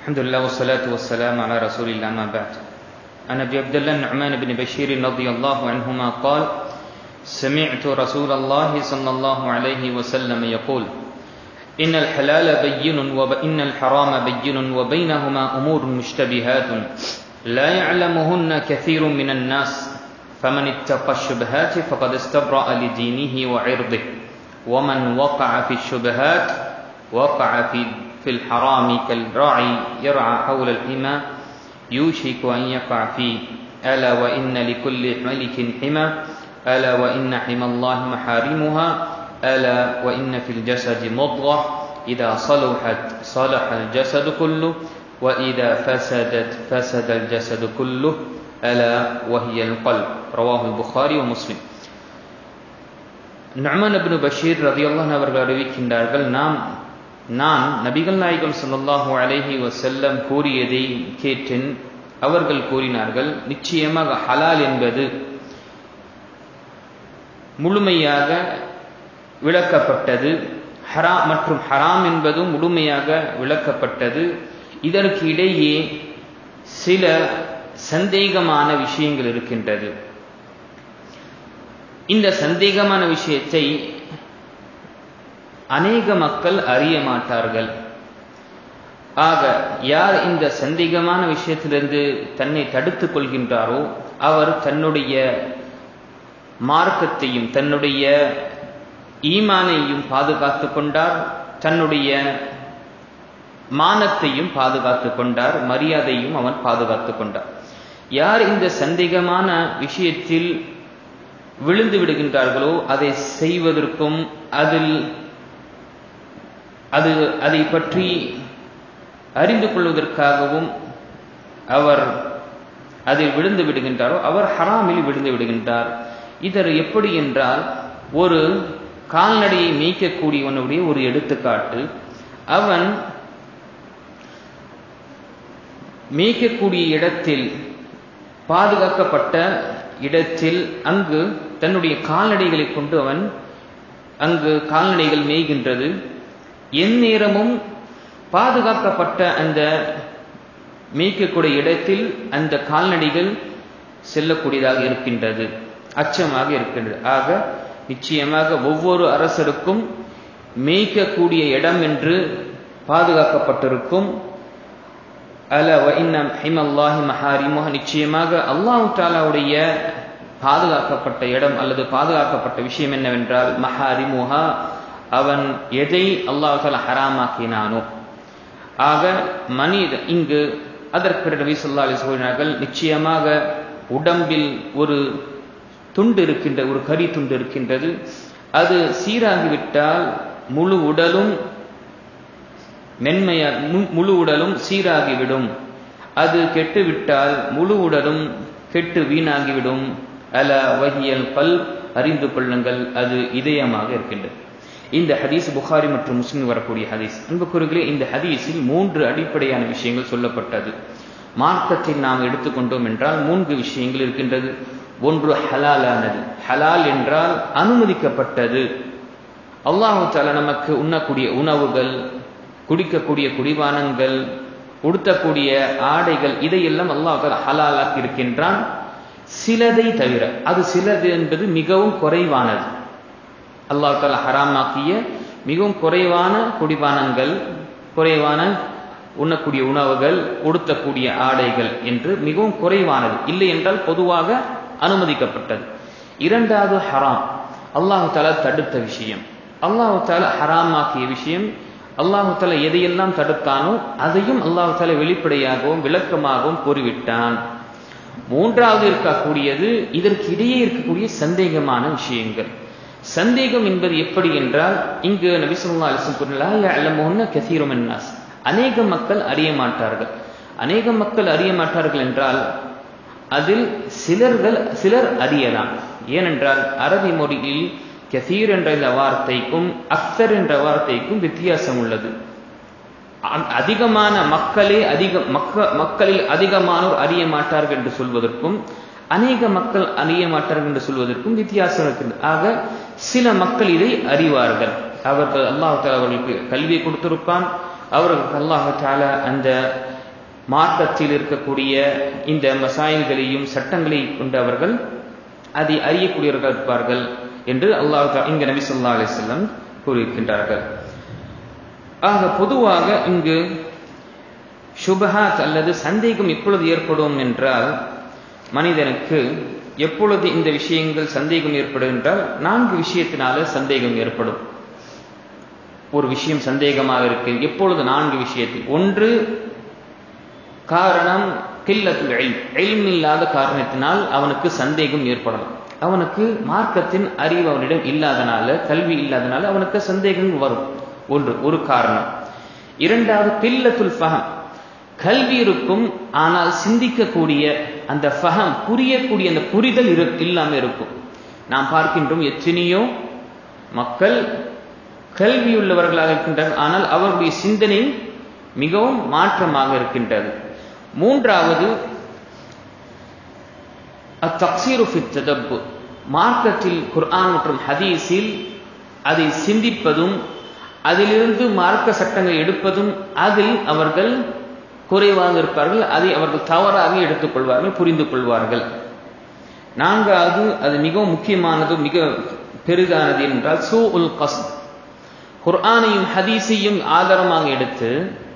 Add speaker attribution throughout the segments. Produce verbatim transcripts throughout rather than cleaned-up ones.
Speaker 1: الحمد لله والصلاة والسلام على رسول الله ما بعد. عن أبي عبد الله النعمان بن بشير رضي الله عنهما قال: سمعت رسول الله صلى الله عليه وسلم يقول: إن الحلال بين وإن الحرام بين وبينهما أمور مشتبهات لا يعلمهن كثير من الناس فمن اتقى الشبهات فقد استبرأ لدينه وعرضه ومن وقع في الشبهات وقع في في الحرام كالراعي يرعى حول الحمى يوشك أن يقع فيه ألا وإن لكل ملك حمى ألا وإن حمى الله محارمها ألا وإن في الجسد مضغة إذا صلحت صلح الجسد كله وإذا فسدت فسد الجسد كله ألا وهي القلب. رواه البخاري ومسلم. நுஅமான் இப்னு பஷீர் ரலியல்லாஹு அன்ஹு அவர்கள் அறிவிக்கின்றார்கள், நாம் நான் நபிகள் நாயகம் ஸல்லல்லாஹு அலைஹி வஸல்லம் கூறியதை கேட்டேன். அவர்கள் கூறினார்கள், நிச்சயமாக ஹலால் என்பது முழுமையாக விளக்கப்பட்டது, ஹராம் மற்றும் ஹராம் என்பதும் முழுமையாக விளக்கப்பட்டது. இதற்கு இடையே சில சந்தேகமான விஷயங்கள் இருக்கின்றது. இந்த சந்தேகமான விஷயத்தை அநேக மக்கள் அறிய மாட்டார்கள். ஆக யார் இந்த சந்தேகமான விஷயத்திலிருந்து தன்னை தடுத்துக் கொள்கின்றாரோ அவர் தன்னுடைய மார்க்கத்தையும் தன்னுடைய ஈமானையும் பாதுகாத்துக் கொண்டார், தன்னுடைய மானத்தையும் பாதுகாத்துக் கொண்டார், மரியாதையும் அவன் பாதுகாத்துக் கொண்டார். யார் இந்த சந்தேகமான விஷயத்தில் விழுந்து விடுகின்றார்களோ அதை செய்வதற்கும் அதில் அது அதை பற்றி அறிந்து கொள்வதற்காகவும் அவர் அதில் விழுந்து விடுகின்றாரோ அவர் ஹராமில் விழுந்து விடுகின்றார். இதர் எப்படி என்றால், ஒரு கால்நடையை மேய்க்கக்கூடியவனுடைய ஒரு எடுத்துக்காட்டு. அவன் மேய்க்கக்கூடிய இடத்தில் பாதுகாக்கப்பட்ட இடத்தில் அங்கு தன்னுடைய கால்நடைகளை கொண்டு அவன் அங்கு கால்நடைகள் மேய்கின்றது. எந்நேரமும் பாதுகாக்கப்பட்ட அந்த மேய்க்கக்கூடிய இடத்தில் அந்த கால்நடைகள் செல்லக்கூடியதாக இருக்கின்றது, அச்சமாக இருக்கின்றது. ஆக நிச்சயமாக ஒவ்வொரு அரசருக்கும் மேய்க்கக்கூடிய இடம் என்று பாதுகாக்கப்பட்டிருக்கும். அல வ இன்ன ஹிமல்லாஹி மஹாரிமுஹா, நிச்சயமாக அல்லாஹ் தஆலாவுடைய பாதுகாக்கப்பட்ட இடம் அல்லது பாதுகாக்கப்பட்ட விஷயம் என்னவென்றால் மஹாரிமுஹா, அவன் எதை அல்லாஹ் தஆலா ஹராமாக்கினானோ. ஆக மனித இங்கு அதற்கு நபி ஸல்லல்லாஹு அலைஹி வஸல்லம் நிச்சயமாக உடம்பில் ஒரு துண்டு இருக்கின்ற ஒரு கரி துண்டு இருக்கின்றது. அது சீராகிவிட்டால் முழு உடலும் மென்மையா முழு உடலும் சீராகிவிடும். அது கெட்டுவிட்டால் முழு உடலும் கெட்டு வீணாகிவிடும். அல வஹியல் கல்ப், அறிந்து கொள்ளுங்கள், அது இதயமாக இருக்கின்றது. இந்த ஹதீஸ் புகாரி மற்றும் முஸ்லிம் வரக்கூடிய ஹதீஸ். அன்புக்குரியவர்களே, இந்த ஹதீஸில் மூன்று அடிப்படையான விஷயங்கள் சொல்லப்பட்டது. மார்க்கத்தில் நாம் எடுத்துக்கொண்டோம் என்றால் மூன்று விஷயங்கள் இருக்கின்றது. ஒன்று ஹலாலானது. ஹலால் என்றால் அனுமதிக்கப்பட்டது. அல்லாஹ் தஆலா நமக்கு உண்ணக்கூடிய உணவுகள், குடிக்கக்கூடிய குடிபானங்கள், உடுத்தக்கூடிய ஆடைகள், இதையெல்லாம் அல்லாஹ் தஆலா ஹலாலாக்கி இருக்கின்றான். சிலதை தவிர, அது சிலது என்பது மிகவும் குறைவானது. அல்லாஹ் தஆலா ஹராமாக்கிய மிகவும் குறைவான குடிபானங்கள், குறைவான உண்ணக்கூடிய உணவுகள், உடுத்தக்கூடிய ஆடைகள் என்று மிகவும் குறைவானது. இல்லை என்றால் பொதுவாக அனுமதிக்கப்பட்டது. இரண்டாவது ஹராம், அல்லாஹ் தஆலா தடுத்த விஷயம். அல்லாஹ் தஆலா ஹராமாக்கிய விஷயம், அல்லாஹ் தஆலா எதையெல்லாம் தடுத்தானோ அதையும் அல்லாஹ் தஆலா வெளிப்படையாகவும் விளக்கமாகவும் கூறிவிட்டான். மூன்றாவது இருக்கக்கூடியது இதற்கு இடையே இருக்கக்கூடிய சந்தேகமான விஷயங்கள். சந்தேகம் என்பது எப்படி என்றால், இங்கு நபி ஸல்லல்லாஹு அலைஹி வஸல்லம் லா யஅலமுஹுன்ன கஸீரும் மின்னாஸ், அநேக மக்கள் அறிய மாட்டார்கள். அநேக மக்கள் அறிய மாட்டார்கள் என்றால் அதில் சிலர்கள் சிலர் அறியலாம். ஏனென்றால் அரபி மொழியில் கஸீர் என்ற இந்த வார்த்தைக்கும் அக்ஸர் என்ற வார்த்தைக்கும் வித்தியாசம் உள்ளது. அதிகமான மக்களே அதிக மக்களில் அதிகமானோர் அறிய மாட்டார்கள் என்று சொல்வதற்கும் அநேக மக்கள் அறிய மாட்டார்கள் என்று சொல்வதற்கும் வித்தியாசம் இருக்கிறது. ஆக சில மக்கள் இதை அறிவார்கள். அவர்கள் அல்லாஹ் தஆலா அவர்களுக்கு கல்வியை கொடுத்திருப்பான், அவர்களுக்கு அல்லாஹ் தஆலா அந்த மார்க்கத்தில் இருக்கக்கூடிய இந்த மசாயில்களையும் சட்டங்களையும் கொண்டு அவர்கள் அதை அறியக்கூடியவர்கள் இருப்பார்கள் என்று அல்லாஹ் இங்கு நபி ஸல்லல்லாஹு அலைஹி வஸல்லம் கூறியிருக்கின்றார்கள். ஆக பொதுவாக இங்கு ஷுபஹாத் அல்லது சந்தேகம் எப்பொழுது ஏற்படும் என்றால், மனிதனுக்கு எப்பொழுது இந்த விஷயங்கள் சந்தேகம் ஏற்படும் என்றால் நான்கு விஷயத்தினால சந்தேகம் ஏற்படும். ஒரு விஷயம் சந்தேகமாக இருக்கு எப்பொழுது? நான்கு விஷயத்தில். ஒன்று, காரணம் கில்லத்துல் இல்ம், இல்ம் இல்லாத காரணத்தினால் அவனுக்கு சந்தேகம் ஏற்படலாம். அவனுக்கு மார்க்கத்தின் அறிவு அவனிடம் இல்லாதனால, கல்வி இல்லாதனால அவனுக்கு சந்தேகம் வரும். ஒன்று ஒரு காரணம். இரண்டாவது, கில்லத்துல் ஃபஹம், கல்வி இருக்கும் ஆனால் சிந்திக்கக்கூடிய அந்த ஃபஹம், புரியக்கூடிய அந்த புரிதல் இல்லாம இருக்கும். நாம் பார்க்கின்றோம் எத்தனையோ மக்கள் கல்வியுள்ளவர்களாக இருக்கின்றனர், ஆனால் அவருடைய சிந்தனை மிகவும் மாற்றமாக இருக்கின்றது. மூன்றாவது, அத்தக்ஸீரு ஃபி ததப்புர், மார்க்கத்தில் குர்ஆன் மற்றும் ஹதீஸில் அதை சிந்திப்பதும் அதிலிருந்து மார்க்க சட்டங்களை எடுப்பதும் அதில் அவர்கள் குறைவாக இருப்பார்கள், அதை அவர்கள் தவறாக எடுத்துக்கொள்வார்கள், புரிந்து கொள்வார்கள். நான்காவது, அது மிகவும் முக்கியமானது, மிக பெரிதானது என்றால் சூஉல் கஸ்த், குர்ஆனையும் ஹதீஸையும் ஆதாரமாக எடுத்து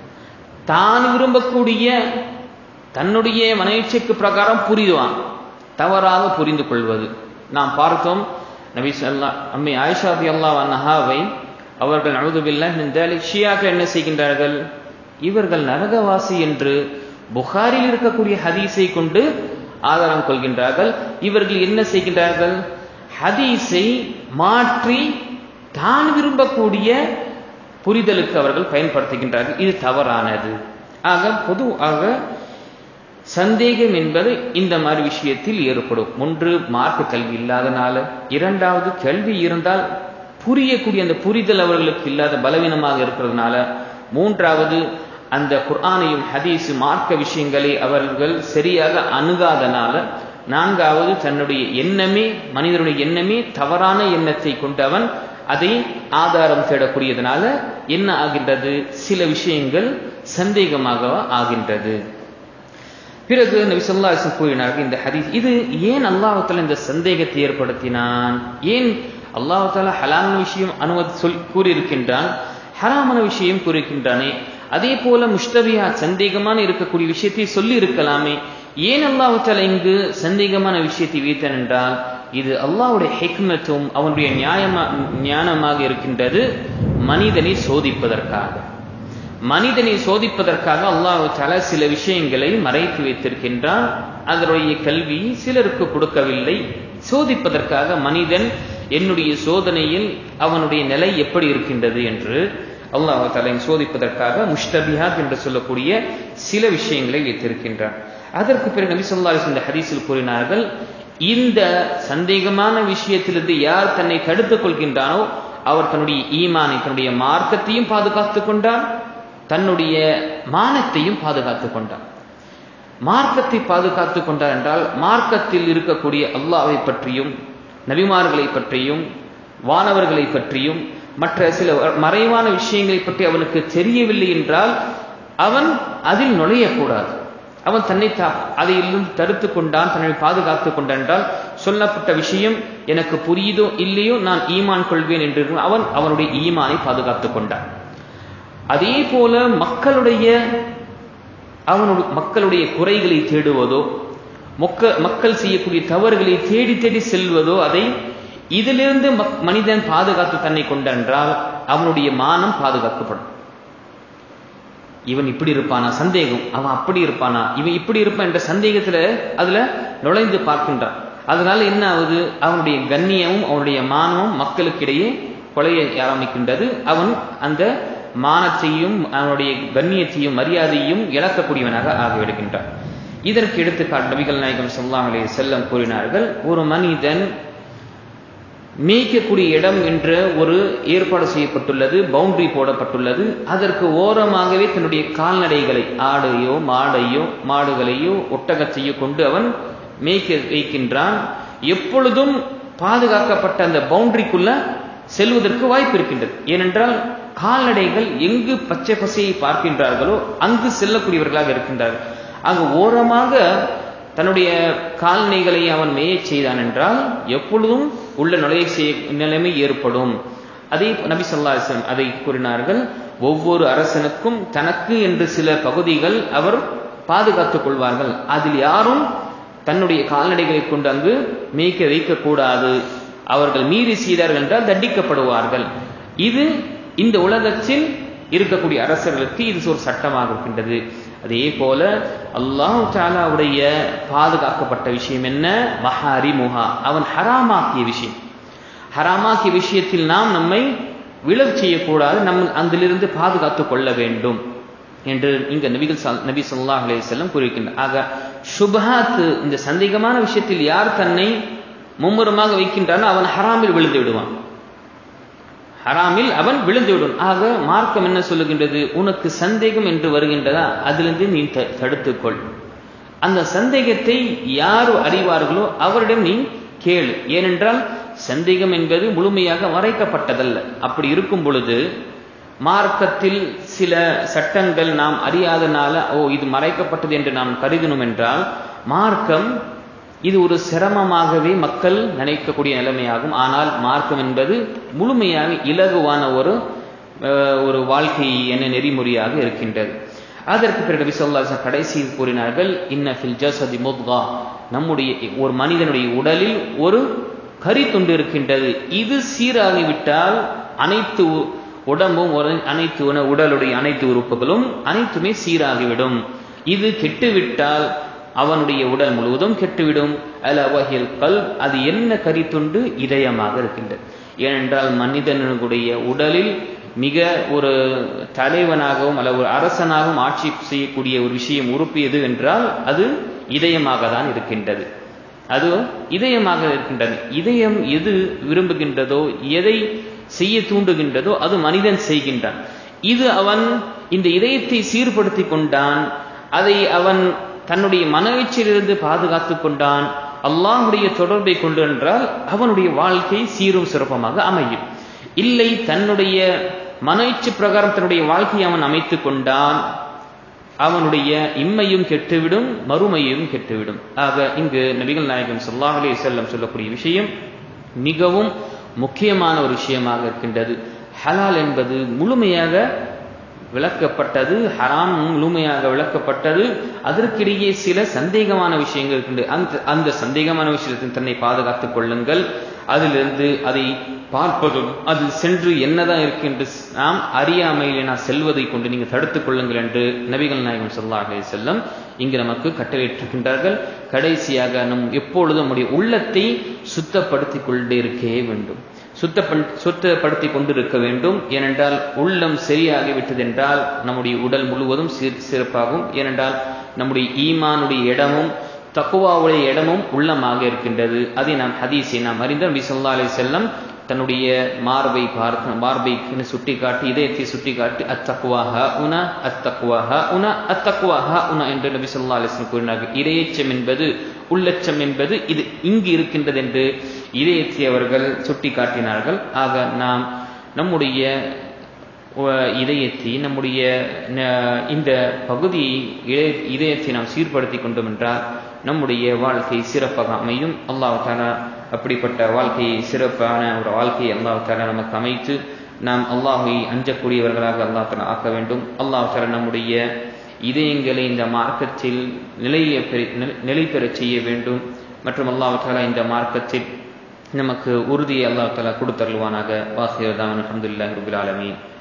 Speaker 1: தான் விரும்பக்கூடிய தன்னுடைய மனேட்சைக்கு பிரகாரம் புரிவான், தவறாக புரிந்து கொள்வது. நாம் பார்த்தோம், நபி ஸல்லல்லாஹு அம்மி ஆயிஷா ரலியல்லாஹு அன்ஹாவை அவர்கள் நஊது பில்லாஹ் மின் தாலிக் ஷியாக்கள் என்ன செய்கின்றார்கள்? இவர்கள் நரகவாசி என்று புகாரில் இருக்கக்கூடிய ஹதீஸை கொண்டு ஆதாரம் கொள்கின்றார்கள். இவர்கள் என்ன செய்கின்றார்கள்? ஹதீஸை மாற்றி தான் விரும்பக்கூடிய புரிதலுக்கு அவர்கள் பயன்படுத்துகின்றார்கள். இது தவறானது. ஆக பொதுவாக சந்தேகம் என்பது இந்த மாதிரி விஷயத்தில் ஏற்படும். ஒன்று, மார்க்க கல்வி இல்லாதனால. இரண்டாவது, கல்வி இருந்தால் புரியக்கூடிய அந்த புரிதல் அவர்களுக்கு இல்லாத பலவீனமாக இருக்கிறதுனால. மூன்றாவது, அந்த குர்ஆனையும் ஹதீஸ் மார்க்க விஷயங்களை அவர்கள் சரியாக அணுகாதனால. நான்காவது, தன்னுடைய எண்ணமே, மனிதனுடைய எண்ணமே தவறான எண்ணத்தை கொண்டு அவன் அதை ஆதாரம் தேடக்கூடியதனால என்ன ஆகின்றது? சில விஷயங்கள் சந்தேகமாக ஆகின்றது. பிறகு நபி ஸல்லல்லாஹு அலைஹி வஸல்லம் கூறினார்கள் இந்த ஹதீஸ், இது ஏன் அல்லாஹ் தஆலா இந்த சந்தேகத்தை ஏற்படுத்தினான்? ஏன் அல்லாஹ் தஆலா ஹலாலான விஷயம் அனுமதி சொல் கூறியிருக்கின்றான், ஹராமான விஷயம் கூறியிருக்கின்றானே? அதே போல முஷ்தபிஹா சந்தேகமான இருக்கக்கூடிய விஷயத்தை சொல்லி இருக்கலாமே, ஏன் அல்லாஹ் தஆலா இங்கு சந்தேகமான விஷயத்தை வைத்தான் என்றால், இது அல்லாஹ்வுடைய ஹிக்மத்தும் அவனுடைய நியாயமா ஞானமாக இருக்கின்றது. மனிதனை சோதிப்பதற்காக, மனிதனை சோதிப்பதற்காக அல்லாஹ் தஆலா சில விஷயங்களை மறைத்து வைத்திருக்கின்றான். அதனுடைய கல்வி சிலருக்கு கொடுக்கவில்லை. சோதிப்பதற்காக மனிதன் என்னுடைய சோதனையில் அவனுடைய நிலை எப்படி இருக்கின்றது என்று அல்லாஹ் தஆலா சோதிப்பதற்காக முஷ்தபிஹாத் என்று சொல்லக்கூடிய சில விஷயங்களை வைத்திருக்கின்றான். அதற்கு பிறகு நபி ஸல்லல்லாஹு அலைஹி வஸல்லம் இந்த ஹதீஸில் கூறினார்கள், இந்த சந்தேகமான விஷயத்திலிருந்து யார் தன்னை தடுத்துக் கொள்கின்றானோ அவர் தன்னுடைய ஈமானை, தன்னுடைய மார்க்கத்தையும் பாதுகாத்துக் கொண்டான், தன்னுடைய மானத்தையும் பாதுகாத்துக் கொண்டான். மார்க்கத்தை பாதுகாத்துக் கொண்டார் என்றால், மார்க்கத்தில் இருக்கக்கூடிய அல்லாஹ்வை பற்றியும் நபிமார்களை பற்றியும் வானவர்களை பற்றியும் மற்ற சில மறைவான விஷயங்களை பற்றி அவனுக்கு தெரியவில்லை என்றால் அவன் அதில் நுழையக்கூடாது. அவன் தன்னை அதையிலும் தடுத்து கொண்டான், தன்னை பாதுகாத்துக் கொண்டான் என்றால், சொல்லப்பட்ட விஷயம் எனக்கு புரியுதோ இல்லையோ நான் ஈமான் கொள்வேன் என்று அவன் அவனுடைய ஈமானை பாதுகாத்துக் கொண்டான். அதே போல மக்களுடைய அவனுடைய மக்களுடைய குறைகளை தேடுவதோ, மக்கள் செய்யக்கூடிய தவறுகளை தேடி தேடி செல்வதோ, அதை இதிலிருந்து மனிதன் பாதுகாத்து தன்னை கொண்டென்றால் அவனுடைய மானம் பாதுகாக்கப்படும். இவன் இப்படி இருப்பானா சந்தேகம், அவன் அப்படி இருப்பானா, இவன் இப்படி இருப்பான் என்ற சந்தேகத்துல அதுல நுழைந்து பார்க்கின்றான். அதனால என்ன ஆகுது? அவனுடைய கண்ணியமும் அவனுடைய மானமும் மக்களுக்கிடையே கொலைய ஆரம்பிக்கின்றது. அவன் அந்த மானத்தையும் அவனுடைய கண்ணியத்தையும் மரியாதையும் இழக்கக்கூடியவனாக ஆகிவிடுகின்றான். இதற்கு எடுத்துக்காட்டு நபிகள் நாயகம் ஸல்லல்லாஹு அலைஹி வஸல்லம் கூறினார்கள், ஒரு மனிதன் மேய்க்கக்கூடிய இடம் என்ற ஒரு ஏற்பாடு செய்யப்பட்டுள்ளது, பவுண்டரி போடப்பட்டுள்ளது. அதற்கு ஓரமாகவே தன்னுடைய கால்நடைகளை, ஆடையோ மாடையோ மாடுகளையோ ஒட்டகத்தையோ கொண்டு அவன் மேய்க்க வைக்கின்றான். எப்பொழுதும் பாதுகாக்கப்பட்ட அந்த பவுண்டரிக்குள்ள செல்வதற்கு வாய்ப்பு இருக்கின்றது. ஏனென்றால் கால்நடைகள் எங்கு பச்சை பசையை பார்க்கின்றார்களோ அங்கு செல்லக்கூடியவர்களாக இருக்கின்றார்கள். அங்கு ஓரமாக தன்னுடைய கால்நடைகளை அவன் மேயச் செய்தான் என்றால் எப்பொழுதும் உள்ள நுழைய செய்ய நிலைமை ஏற்படும். அதே நபி ஸல்லல்லாஹு அலைஹி வஸல்லம் அதை கூறினார்கள். ஒவ்வொரு அரசனுக்கும் தனக்கு என்று சில பகுதிகள் அவர் பாதுகாத்துக் கொள்வார்கள். அதில் யாரும் தன்னுடைய கால்நடைகளை கொண்டு அங்கு மேய்க்க வைக்கக்கூடாது. அவர்கள் மீறி செய்தார்கள் என்றால் தண்டிக்கப்படுவார்கள். இது இந்த உலகத்தில் இருக்கக்கூடிய அரசர்களுக்கு இது ஒரு சட்டமாக இருக்கின்றது. அதே போல அல்லாஹ் தஆலாவுடைய பாதுகாக்கப்பட்ட விஷயம் என்ன? மஹாரிமுஹா, அவன் ஹராமாக்கிய விஷயம். ஹராமாக்கிய விஷயத்தில் நாம் நம்மை விலகு செய்யக்கூடாது, நம் அதிலிருந்து பாதுகாத்துக் கொள்ள வேண்டும் என்று இங்க நபிகள் நபி ஸல்லல்லாஹு அலைஹி வஸல்லம் கூறியிருக்கின்றார். ஆக ஷுபஹாத், இந்த சந்தேகமான விஷயத்தில் யார் தன்னை மும்முரமாக வைக்கின்றானோ அவன் ஹராமில் விழுந்து விடுவான். ஹராமில் அவன் விழுந்து விடுவான். ஆக மார்க்கம் என்ன சொல்லுகின்றது? உனக்கு சந்தேகம் என்று வருகின்றதா, அதிலிருந்து நீ தடுத்துக்கொள். அந்த சந்தேகத்தை யார் அறிவார்களோ அவரிடம் நீ கேளு. ஏனென்றால் சந்தேகம் என்பது முழுமையாக மறைக்கப்பட்டதல்ல. அப்படி இருக்கும் பொழுது மார்க்கத்தில் சில சட்டங்கள் நாம் அறியாதனால ஓ இது மறைக்கப்பட்டது என்று நாம் கருதினோம் என்றால் மார்க்கம் இது ஒரு சிரமமாகவே மக்கள் நினைக்கக்கூடிய நிலைமையாகும். ஆனால் மார்க்கம் என்பது முழுமையாக இலகுவான ஒரு ஒரு வாழ்க்கை என நெறிமுறையாக இருக்கின்றது. அதற்கு பிறகு நபி ஸல்லல்லாஹு அலைஹி வஸல்லம் கடைசியில் கூறினார்கள், இன்ன ஃபில் ஜஸதி முத்கா, நம்முடைய ஒரு மனிதனுடைய உடலில் ஒரு கரி துண்டு இருக்கின்றது. இது சீராகிவிட்டால் அனைத்து உடம்பும் அனைத்து உடலுடைய அனைத்து உறுப்புகளும் அனைத்துமே சீராகிவிடும். இது கெட்டுவிட்டால் அவனுடைய உடல் முழுவதும் கெட்டுவிடும். அல வஹில் கல்ப், அது என்ன கரித்துண்டு? இதயமாக இருக்கின்றது. ஏனென்றால் மனிதனுடைய உடலில் மிக ஒரு தலைவனாகவும் அல்ல ஒரு அரசனாகவும் ஆட்சி செய்யக்கூடிய ஒரு விஷயம் உறுப்பு எது என்றால் அது இதயமாக தான் இருக்கின்றது. அது இதயமாக இருக்கின்றது. இதயம் எது விரும்புகின்றதோ, எதை செய்ய தூண்டுகின்றதோ அது மனிதன் செய்கின்றான். இது அவன் இந்த இதயத்தை சீர்படுத்தி கொண்டான், அதை அவன் தன்னுடைய மனவீச்சிலிருந்து பாதுகாத்துக் கொண்டான், அல்லாஹ்வுடைய தொடர்பை கொண்டு என்றால் அவனுடைய வாழ்க்கை சீரும் சிறப்பமாக அமையும். இல்லை, தன்னுடைய மனவீச்சு பிரகாரம் தன்னுடைய வாழ்க்கையை அவன் அமைத்துக் கொண்டான், அவனுடைய இம்மையும் கெட்டுவிடும், மறுமையும் கெட்டுவிடும். ஆக இங்கு நபிகள் நாயகம் ஸல்லல்லாஹு அலைஹி வஸல்லம் சொல்லக்கூடிய விஷயம் மிகவும் முக்கியமான ஒரு விஷயமாக இருக்கின்றது. ஹலால் என்பது முழுமையாக விளக்கப்பட்டது, ஹராம் முழுமையாக விளக்கப்பட்டது. அதற்கிடையே சில சந்தேகமான விஷயங்கள் இருக்கின்றது. அந்த அந்த சந்தேகமான விஷயத்தில் தன்னை பாதுகாத்துக் கொள்ளுங்கள். அதிலிருந்து அதை பார்ப்பதும் அதில் சென்று என்னதான் இருக்கின்ற நாம் அறியாமையிலே நான் செல்வதை கொண்டு நீங்கள் தடுத்துக் கொள்ளுங்கள் என்று நபிகள் நாயகம் ஸல்லல்லாஹு அலைஹி வஸல்லம் இங்கு நமக்கு கட்டளையிட்டிருக்கின்றார்கள். கடைசியாக நம் எப்பொழுதும் நம்முடைய உள்ளத்தை சுத்தப்படுத்திக் கொண்டே இருக்கவே வேண்டும், சுத்தப்ப சுத்தப்படுத்தி கொண்டிருக்க வேண்டும். ஏனென்றால் உள்ளம் சரியாகிவிட்டது என்றால் நம்முடைய உடல் முழுவதும் சிறப்பாகும். ஏனென்றால் நம்முடைய ஈமானுடைய இடமும் தக்வாவுடைய இடமும் உள்ளமாக இருக்கின்றது. அதை நாம் ஹதீஸை நாம் அறிந்த நபி ஸல்லல்லாஹு அலைஹி வஸல்லம் தன்னுடைய மார்பை பார்த்து மார்பை சுட்டி காட்டி இதயத்தை சுட்டி காட்டி அத்தக்வா ஹாஉன அத்தக்வா ஹாஉன அத்தக்வா ஹாஉன என்று நபி ஸல்லல்லாஹு அலைஹி வஸல்லம் கூறினார்கள். இரையச்சம் என்பது உள்ளச்சம் என்பது இது இங்கு இருக்கின்றது என்று இதயத்தை அவர்கள் சுட்டி காட்டினார்கள். ஆக நாம் நம்முடைய இதயத்தை நம்முடைய இந்த பகுதியை இதயத்தை நாம் சீர்படுத்தி கொண்டோம் என்றால் நம்முடைய வாழ்க்கை சிறப்பாக அமையும். அல்லாஹ் தஆலா அப்படிப்பட்ட வாழ்க்கையை சிறப்பான ஒரு வாழ்க்கையை அல்லாஹ் தஆலா நமக்கு அமைத்து நாம் அல்லாஹை அஞ்சக்கூடியவர்களாக அல்லாஹ் தஆலா ஆக்க வேண்டும். அல்லாஹ் தஆலா நம்முடைய இதயங்களை இந்த மார்க்கத்தில் நிலைய நிலை பெறச் செய்ய வேண்டும். மற்றும் அல்லாஹ் தஆலா இந்த மார்க்கத்தில் நமக்கு உறுதியை அல்லாஹ் தஆலா கொடுத்தருள்வானாக. வாஹிர் தாவன் அல்ஹம்துலில்லாஹி ரப்பில் ஆலமீன்.